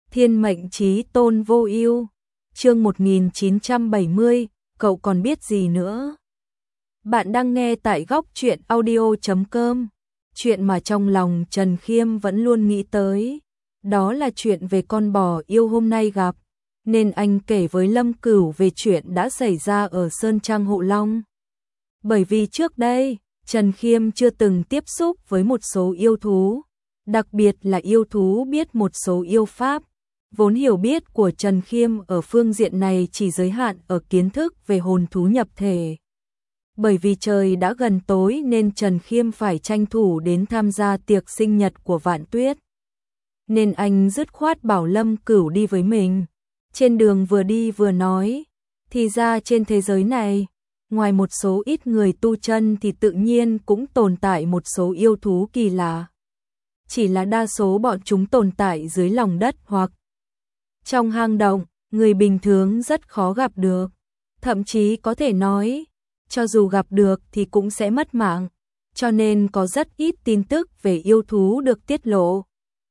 Thiên mệnh chí tôn vô ưu. Chương 1970, cậu còn biết gì nữa? Bạn đang nghe tại góc truyện audio.com. Chuyện mà trong lòng Trần Khiêm vẫn luôn nghĩ tới, đó là chuyện về con bò yêu hôm nay gặp, nên anh kể với Lâm Cửu về chuyện đã xảy ra ở Sơn Trang Hộ Long. Bởi vì trước đây, Trần Khiêm chưa từng tiếp xúc với một số yêu thú, đặc biệt là yêu thú biết một số yêu pháp. Vốn hiểu biết của Trần Khiêm ở phương diện này chỉ giới hạn ở kiến thức về hồn thú nhập thể. Bởi vì trời đã gần tối nên Trần Khiêm phải tranh thủ đến tham gia tiệc sinh nhật của Vạn Tuyết. Nên anh dứt khoát bảo Lâm Cửu đi với mình. Trên đường vừa đi vừa nói, thì ra trên thế giới này, ngoài một số ít người tu chân thì tự nhiên cũng tồn tại một số yêu thú kỳ lạ. Chỉ là đa số bọn chúng tồn tại dưới lòng đất hoặc trong hang động, người bình thường rất khó gặp được. Thậm chí có thể nói, cho dù gặp được thì cũng sẽ mất mạng. Cho nên có rất ít tin tức về yêu thú được tiết lộ.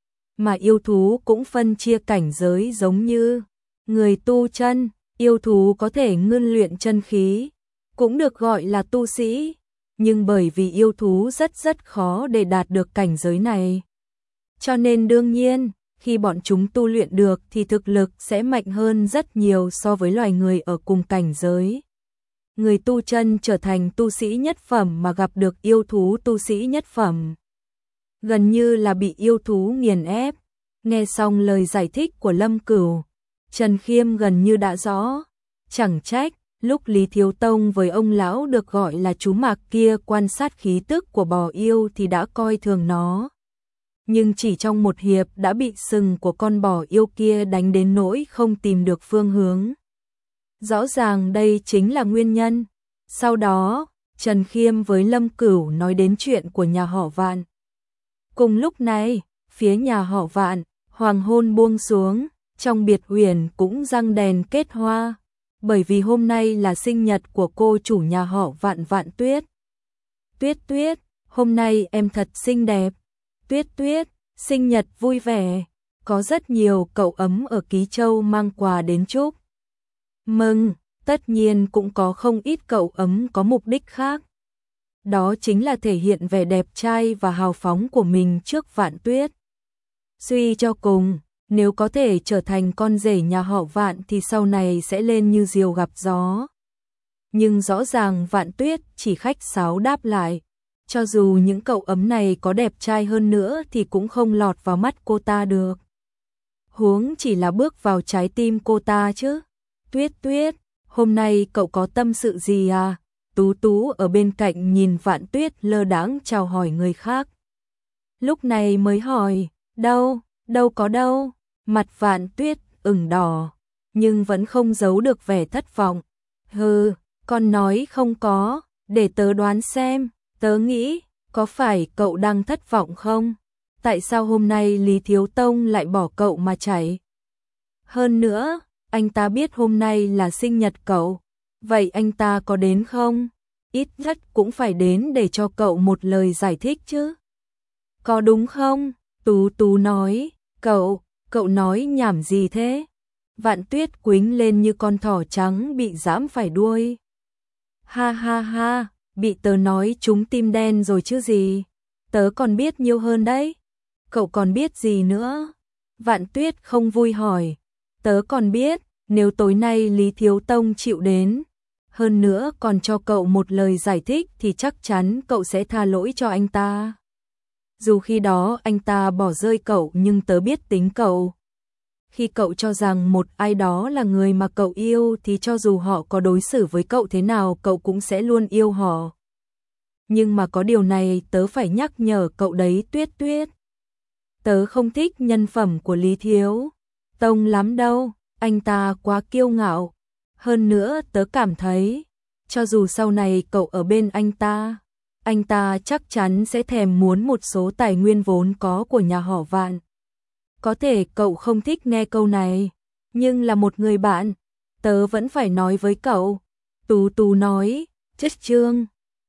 Mà yêu thú cũng phân chia cảnh giới giống như người tu chân, yêu thú có thể ngưng luyện chân khí, cũng được gọi là tu sĩ. Nhưng bởi vì yêu thú rất khó để đạt được cảnh giới này, cho nên đương nhiên, khi bọn chúng tu luyện được thì thực lực sẽ mạnh hơn rất nhiều so với loài người ở cùng cảnh giới. Người tu chân trở thành tu sĩ nhất phẩm mà gặp được yêu thú tu sĩ nhất phẩm, gần như là bị yêu thú nghiền ép. Nghe xong lời giải thích của Lâm Cửu, Trần Khiêm gần như đã rõ. Chẳng trách, lúc Lý Thiếu Tông với ông lão được gọi là chú Mạc kia quan sát khí tức của bò yêu thì đã coi thường nó. Nhưng chỉ trong một hiệp đã bị sừng của con bò yêu kia đánh đến nỗi không tìm được phương hướng. Rõ ràng đây chính là nguyên nhân. Sau đó, Trần Khiêm với Lâm Cửu nói đến chuyện của nhà họ Vạn. Cùng lúc này, phía nhà họ Vạn, hoàng hôn buông xuống, trong biệt uyển cũng răng đèn kết hoa. Bởi vì hôm nay là sinh nhật của cô chủ nhà họ Vạn, Vạn Tuyết. Tuyết, hôm nay em thật xinh đẹp. Tuyết, sinh nhật vui vẻ. Có rất nhiều cậu ấm ở Ký Châu mang quà đến chúc mừng, tất nhiên cũng có không ít cậu ấm có mục đích khác. Đó chính là thể hiện vẻ đẹp trai và hào phóng của mình trước Vạn Tuyết. Suy cho cùng, nếu có thể trở thành con rể nhà họ Vạn thì sau này sẽ lên như diều gặp gió. Nhưng rõ ràng Vạn Tuyết chỉ khách sáo đáp lại. Cho dù những cậu ấm này có đẹp trai hơn nữa thì cũng không lọt vào mắt cô ta được. Huống chỉ là bước vào trái tim cô ta chứ. Tuyết, hôm nay cậu có tâm sự gì à? Tú ở bên cạnh nhìn Vạn Tuyết lơ đãng chào hỏi người khác. Lúc này mới hỏi, đâu có đâu. Mặt Vạn Tuyết ửng đỏ, nhưng vẫn không giấu được vẻ thất vọng. Hừ, con nói không có, để tớ đoán xem. Tớ nghĩ, có phải cậu đang thất vọng không? Tại sao hôm nay Lý Thiếu Tông lại bỏ cậu mà chạy? Hơn nữa, anh ta biết hôm nay là sinh nhật cậu. Vậy anh ta có đến không? Ít nhất cũng phải đến để cho cậu một lời giải thích chứ. Có đúng không? Tú nói, cậu nói nhảm gì thế? Vạn Tuyết quĩnh lên như con thỏ trắng bị giãm phải đuôi. Ha, bị tớ nói trúng tim đen rồi chứ gì. Tớ còn biết nhiều hơn đấy. Cậu còn biết gì nữa? Vạn Tuyết không vui hỏi. Tớ còn biết, nếu tối nay Lý Thiếu Tông chịu đến, hơn nữa còn cho cậu một lời giải thích thì chắc chắn cậu sẽ tha lỗi cho anh ta. Dù khi đó anh ta bỏ rơi cậu nhưng tớ biết tính cậu. Khi cậu cho rằng một ai đó là người mà cậu yêu thì cho dù họ có đối xử với cậu thế nào cậu cũng sẽ luôn yêu họ. Nhưng mà có điều này tớ phải nhắc nhở cậu đấy Tuyết. Tớ không thích nhân phẩm của Lý Thiếu Tông lắm đâu, anh ta quá kiêu ngạo. Hơn nữa tớ cảm thấy, cho dù sau này cậu ở bên anh ta chắc chắn sẽ thèm muốn một số tài nguyên vốn có của nhà họ Vạn. Có thể cậu không thích nghe câu này, nhưng là một người bạn, tớ vẫn phải nói với cậu. Tú nói, chất chương.